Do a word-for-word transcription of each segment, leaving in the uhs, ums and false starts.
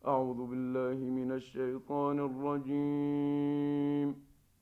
أعوذ بالله من الشيطان الرجيم.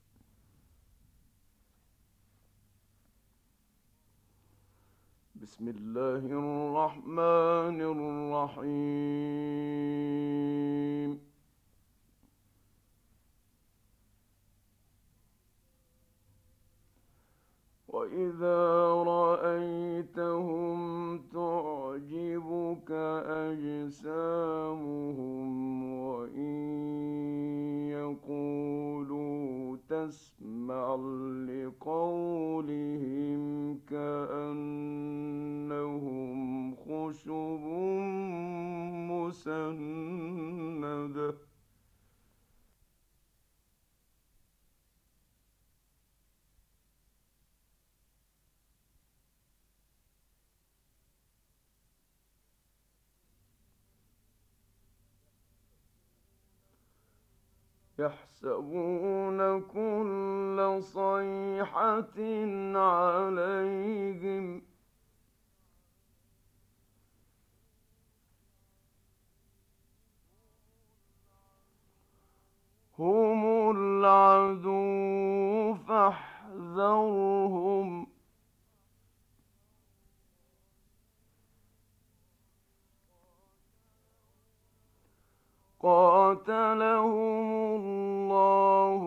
بسم الله الرحمن الرحيم. وإذا رأيتهم تعجبك أجسامهم وإن يقولوا تسمع لقولهم كأنهم خشب مسندة يحسبون كل صيحة عليهم هم العدو فاحذرهم قاتلهم الله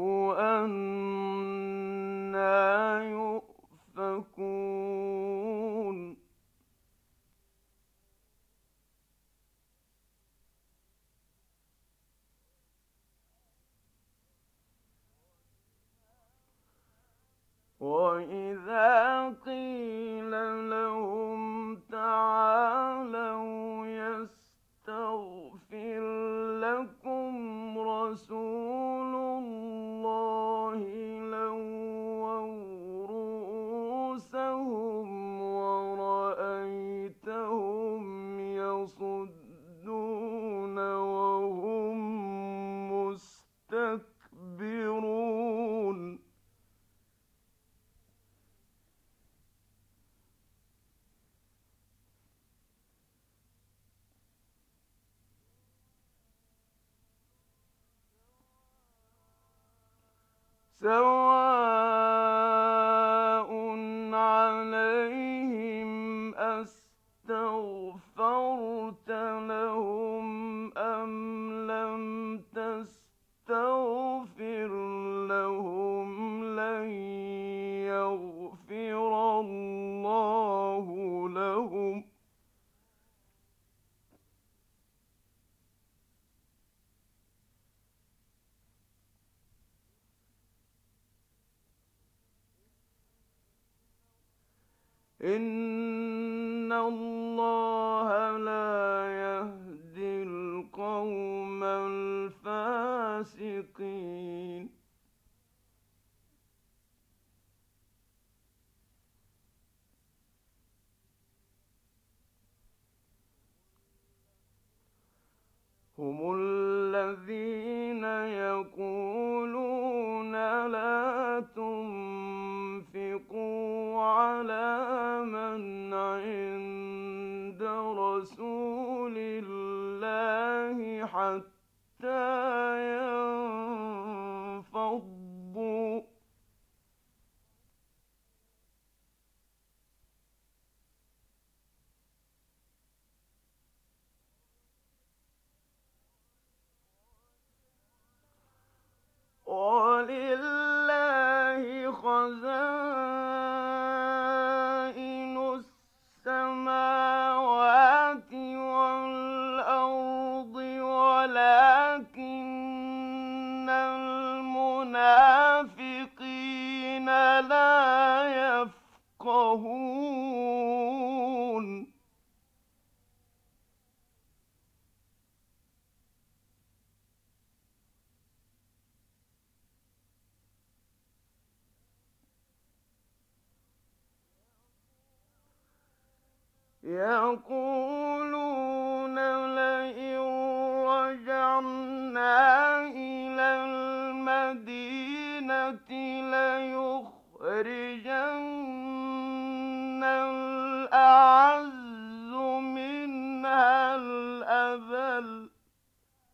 أنى يؤفكون وإذا قيل لهم تعالوا يستغفر لكم رسول الله لووا رؤوسهم ورأيتهم يصدون وهم مستكبرون سواء عليهم أستغفرت لهم أم لم تستغفر لهم لن يغفر الله لهم إن الله لا يهدي القوم الفاسقين هم الذين يقولون لا تنفقوا على من عند رسول الله حتى ينفضوا ولله خزائن السماوات والأرض ولكن المنافقين لا يفقهون يقولون لئن رجعنا إلى المدينة ليخرجن الأعز منها الأذل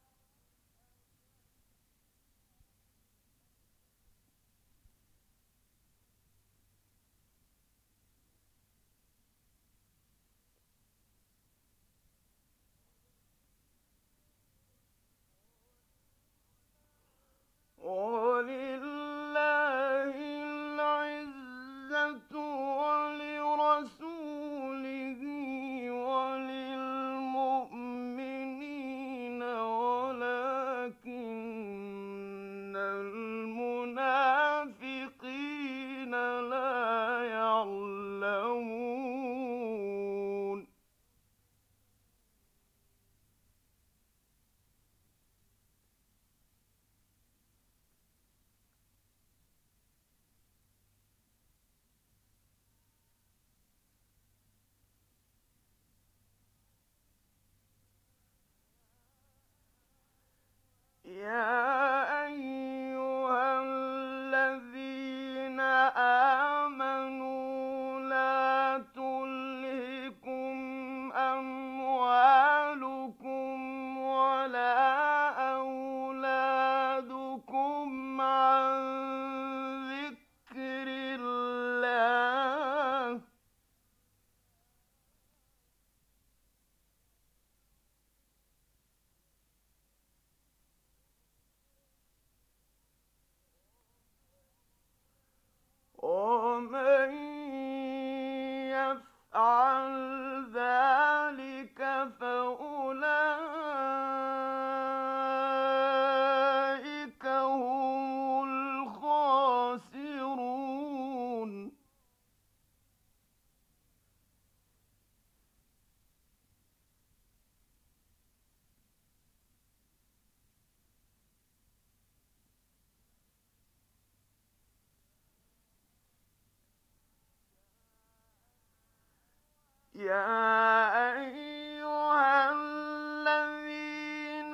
يا أيها الذين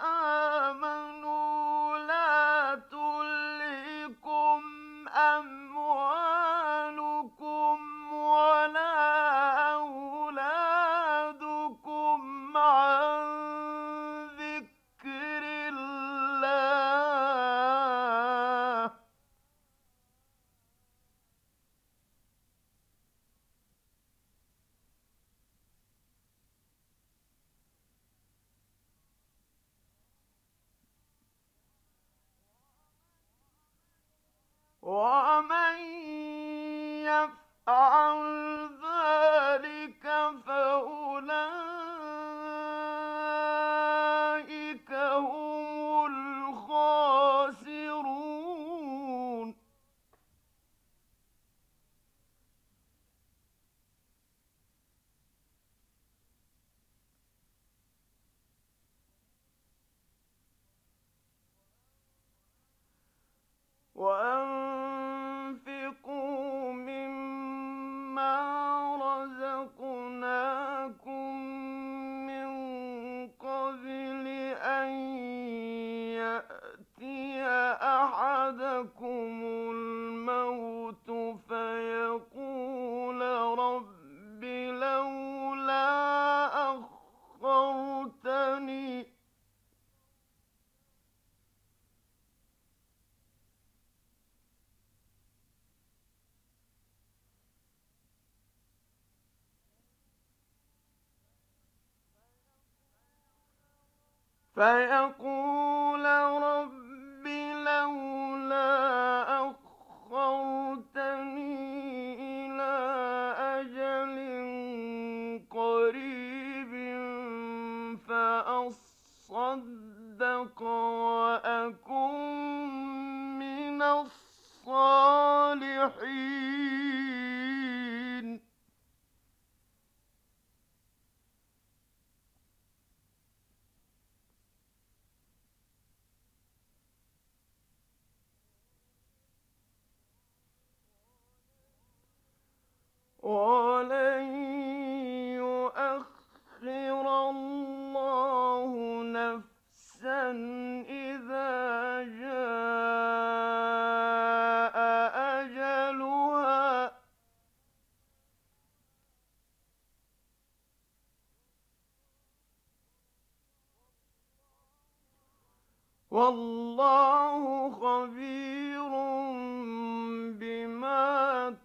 آمنوا لا تلهكم أموالكم ولا أولادكم عن ذكر الله ومن يفعل ذلك فأولئك هم الخاسرون وأنفقوا مما رزقناكم من قبل أن يأتي أحدكم الموت فيقول رب لولا أخرتني فيقول رب لولا أخرتني إلى أجل قريب فأصدق وأكن من الصالحين ولن يؤخر الله نفسا إذا جاء أجلها والله خبير بما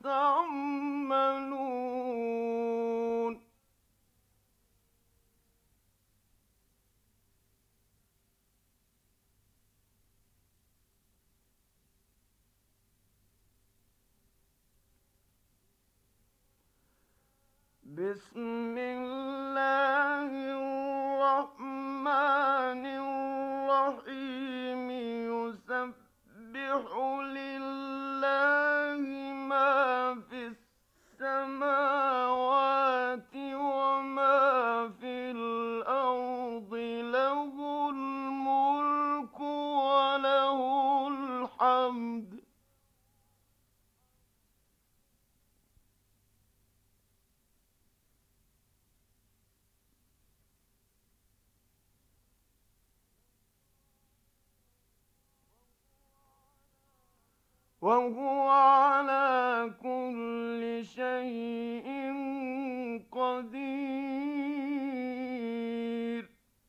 تعملون بسم الله الرحمن الرحيم يسبح لله ما في السماوات وما في الأرض له الملك وله الحمد وهو على كل شيء قدير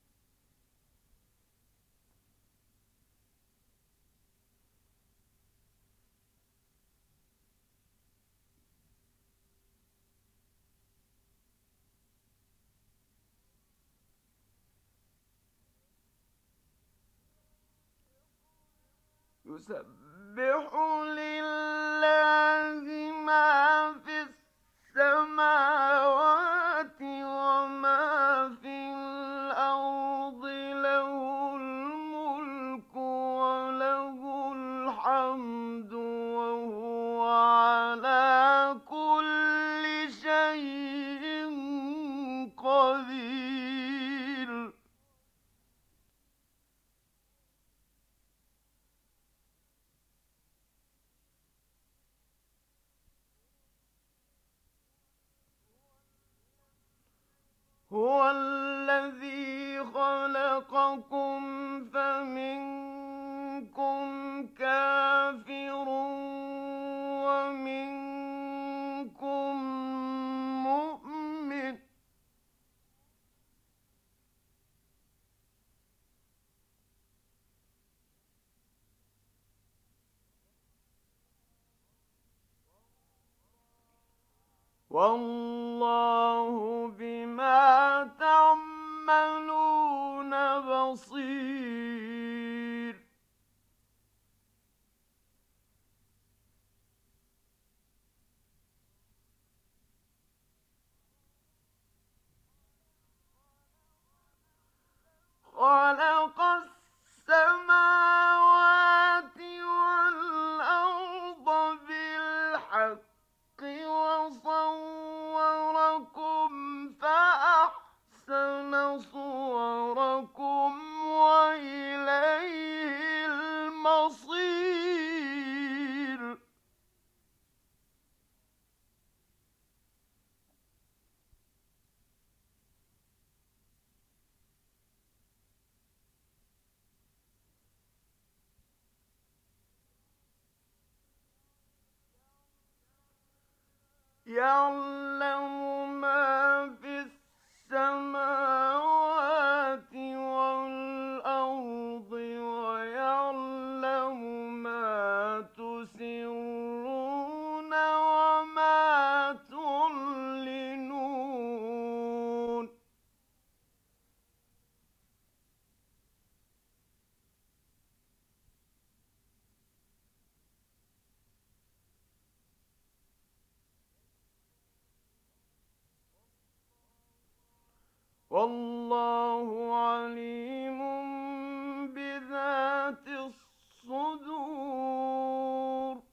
يسبح لله ما في السماوات وما في الأرض له الملك وله الحمد وهو على كل شيء قدير خَلَقَكُمْ فَمِنكُمْ كَافِرٌ وَمِنكُم مُّؤْمِنٌ ۚ وَاللَّهُ بِمَا تَعْمَلُونَ بَصِيرٌ. خَلَقَ السَّمَاوَاتِ وَالْأَرْضَ بِالْحَقِّ وَصَوَّرَكُمْ فَأَحْسَنَ صُوَرَكُمْ وَإِلَيْهِ الْمَصِيرُ. يَعْلَمُ مَا فِي السَّمَاوَاتِ وَالْأَرْضِ وَيَعْلَمُ مَا تُسِرُّونَ وَمَا تُعْلِنُونَ. وَاللَّهُ عَلِيمٌ بِذَاتِ الصُّدُورِ.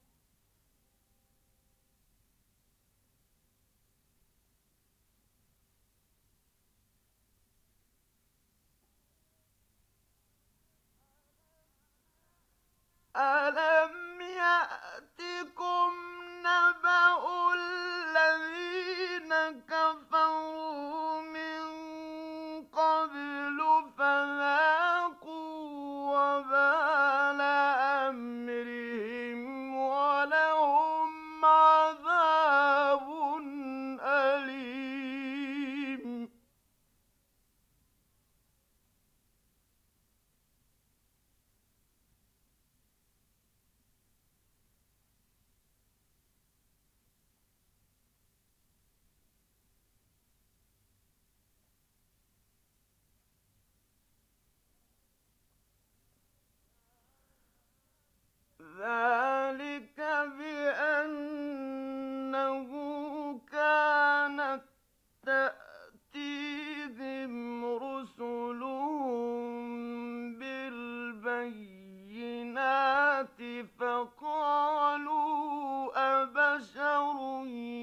أَلَمْ يَأْتِكُمْ نَبَأُ الَّذِينَ كَفَرُوا مِن قَبْلُ فَذَاقُوا وَبَالَ أَمْرِهِمْ وَلَهُمْ عَذَابٌ أَلِيمٌ. ذَٰلِكَ بِأَنَّهُ كَانَت تَّأْتِيهِمْ رُسُلُهُم بِالْبَيِّنَاتِ فَقَالُوا أَبَشَرٌ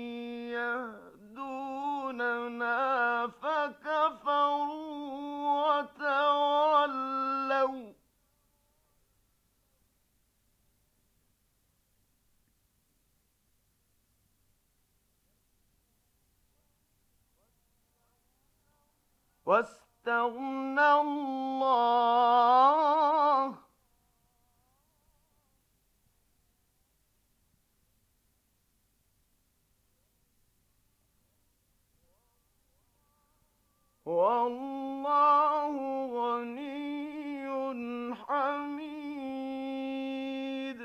يَهْدُونَنَا فَكَفَرُوا وَتَوَلَّوْا ۚ وَاسْتَغْنَى اللَّهُ ۚ وَاللَّهُ غَنِيٌّ حَمِيدٌ.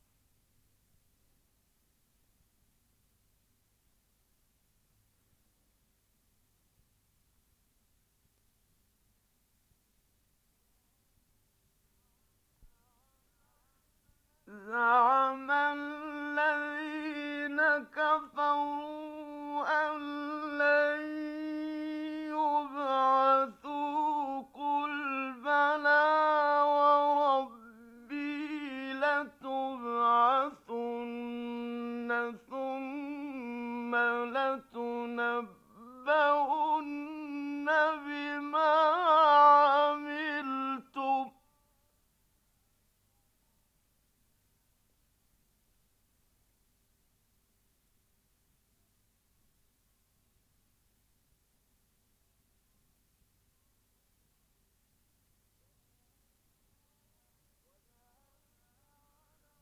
زَعَمَ الَّذِينَ كَفَرُوا أَن لَّن يُبْعَثُوا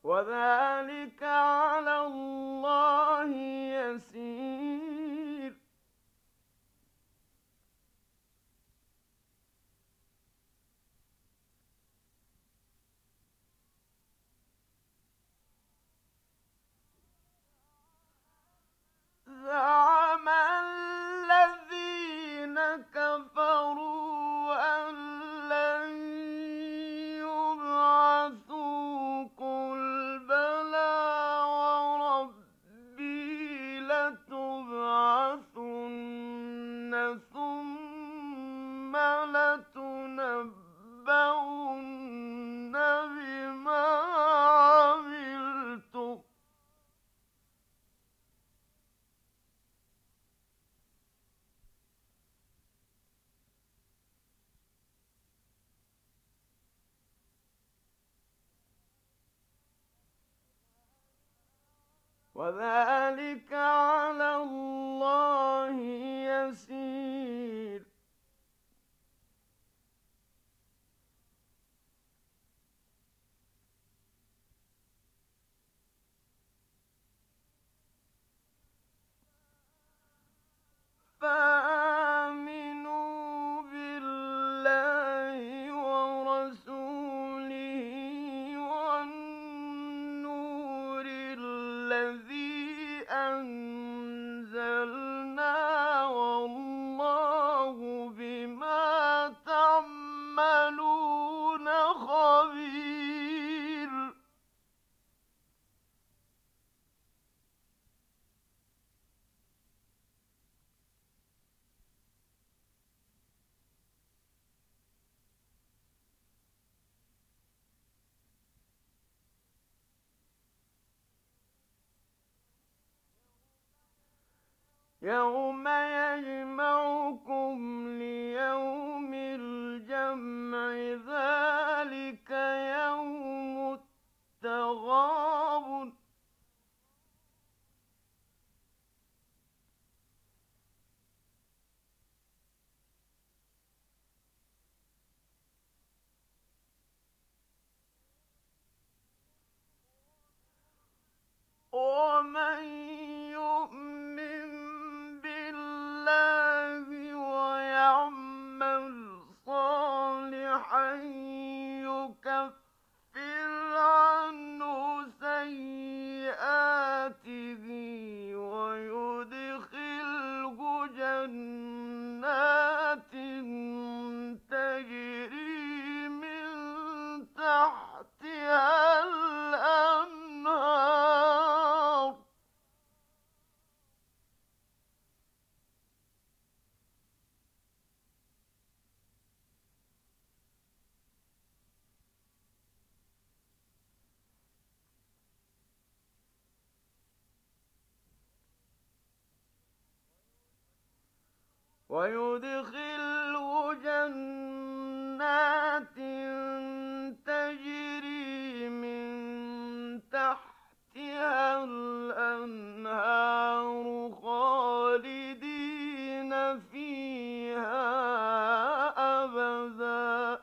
وذلك على الله يسير. زعم الذين كفروا أن لن يبعثوا قل بلى وربي لتبعثن ثم لتنبؤن بما عملتم وذلك على الله يسير. فآمنوا بالله ورسوله والنور الذي أنزلنا والله بما تعملون خبير. يوم يجمعكم ليوم الجمع ذلك يوم التغابن. ومن يؤمن بالله ويعمل صالحا يكفر عنه سيئاته ويدخله جنات تجري من تحتها الأنهار ويدخله جنات تجري من تحتها الأنهار خالدين فيها أبدا.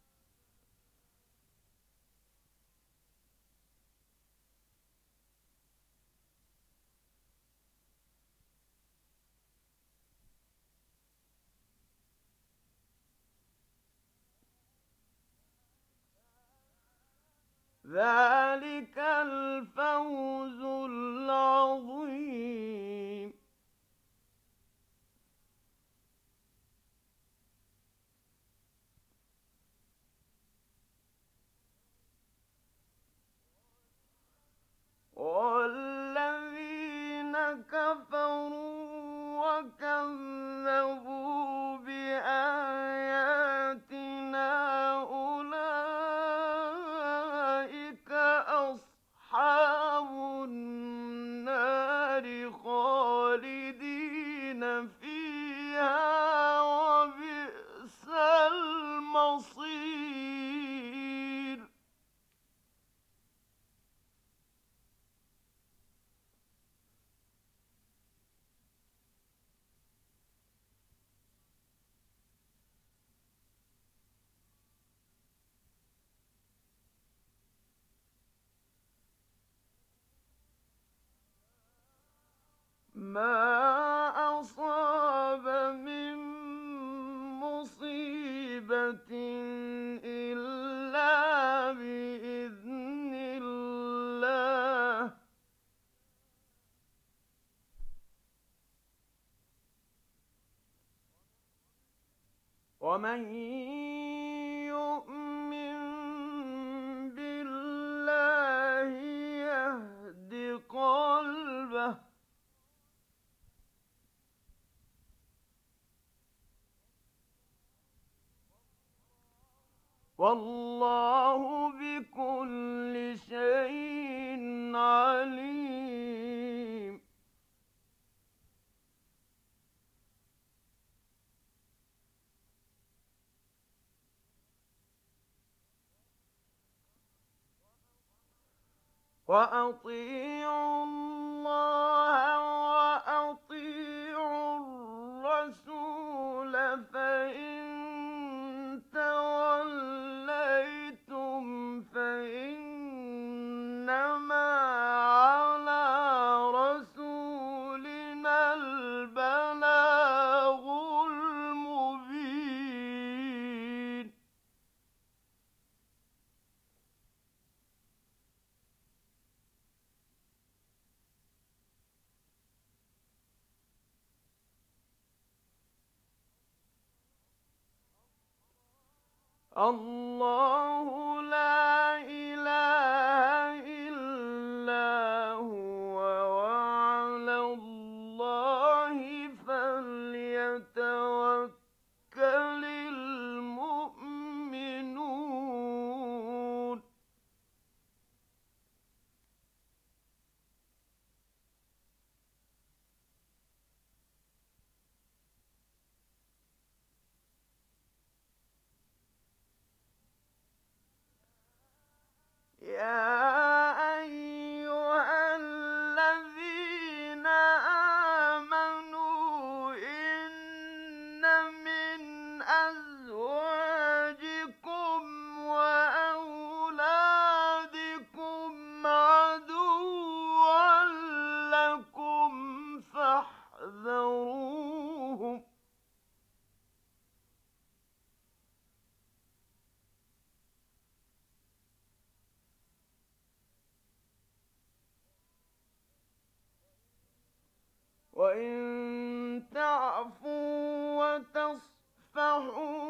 ذلك الفوز العظيم. والذين كفروا وكذبوا بآياتنا أولئك أصحاب إلا بإذن الله. ومن يؤمن بالله يهد قلبه. والله بكل شيء عليم. وأطيعوا الله وأطيعوا الرسول، فإن توليتم فإنما على رسولنا البلاغ المبين. الله لا إله إلا هو، وعلى الله فليتوكل المؤمنون. يا أيها الذين آمنوا إن من أزواجكم وأولادكم عدوا لكم فاحذروهم. وإن تعفوا وتصفحوا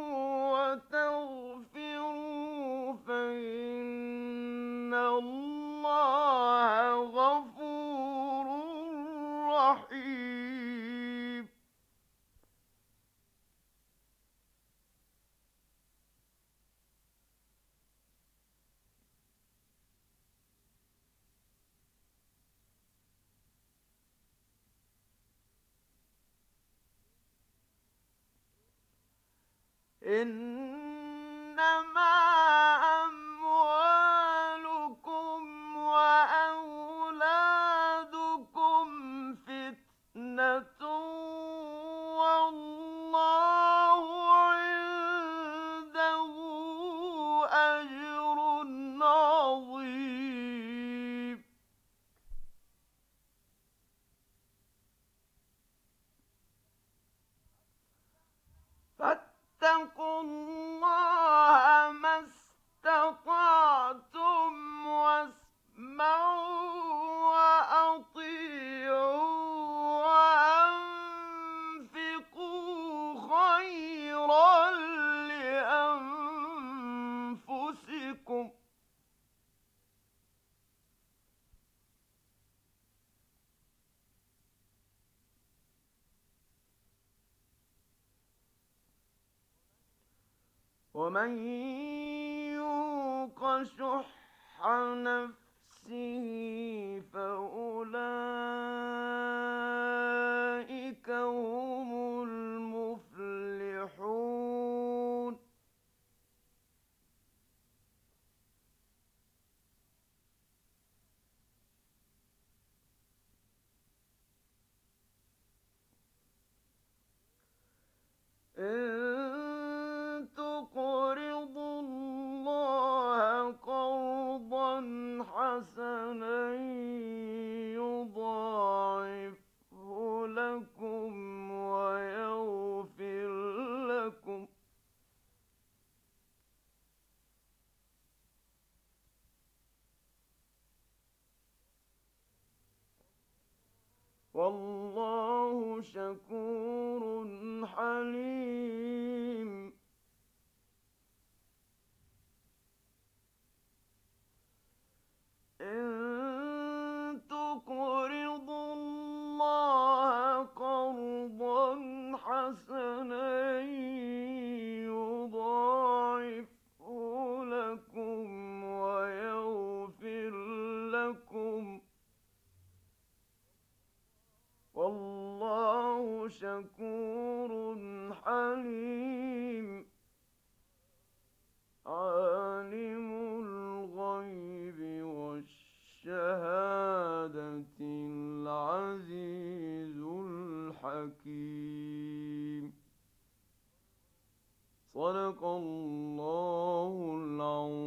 وتغفروا فإن الله غفور رحيم. إنما أموالكم وأولادكم فتنة، والله عنده أجر عظيم. فاتقوا الله ما استطعتم واسمعوا وأطيعوا وأنفقوا خيرا لأنفسكم. ومن يوق شح نفسه فأولئك هم المفلحون. إن تقرضوا الله قرضا حسنا يضاعفه والله شكور حليم. إن تقرضوا الله قرضا حسنا يضاعفه لكم ويغفر لكم، والله شكور حليم. عالم الغيب والشهادة العزيز الحكيم. صدق الله العظيم.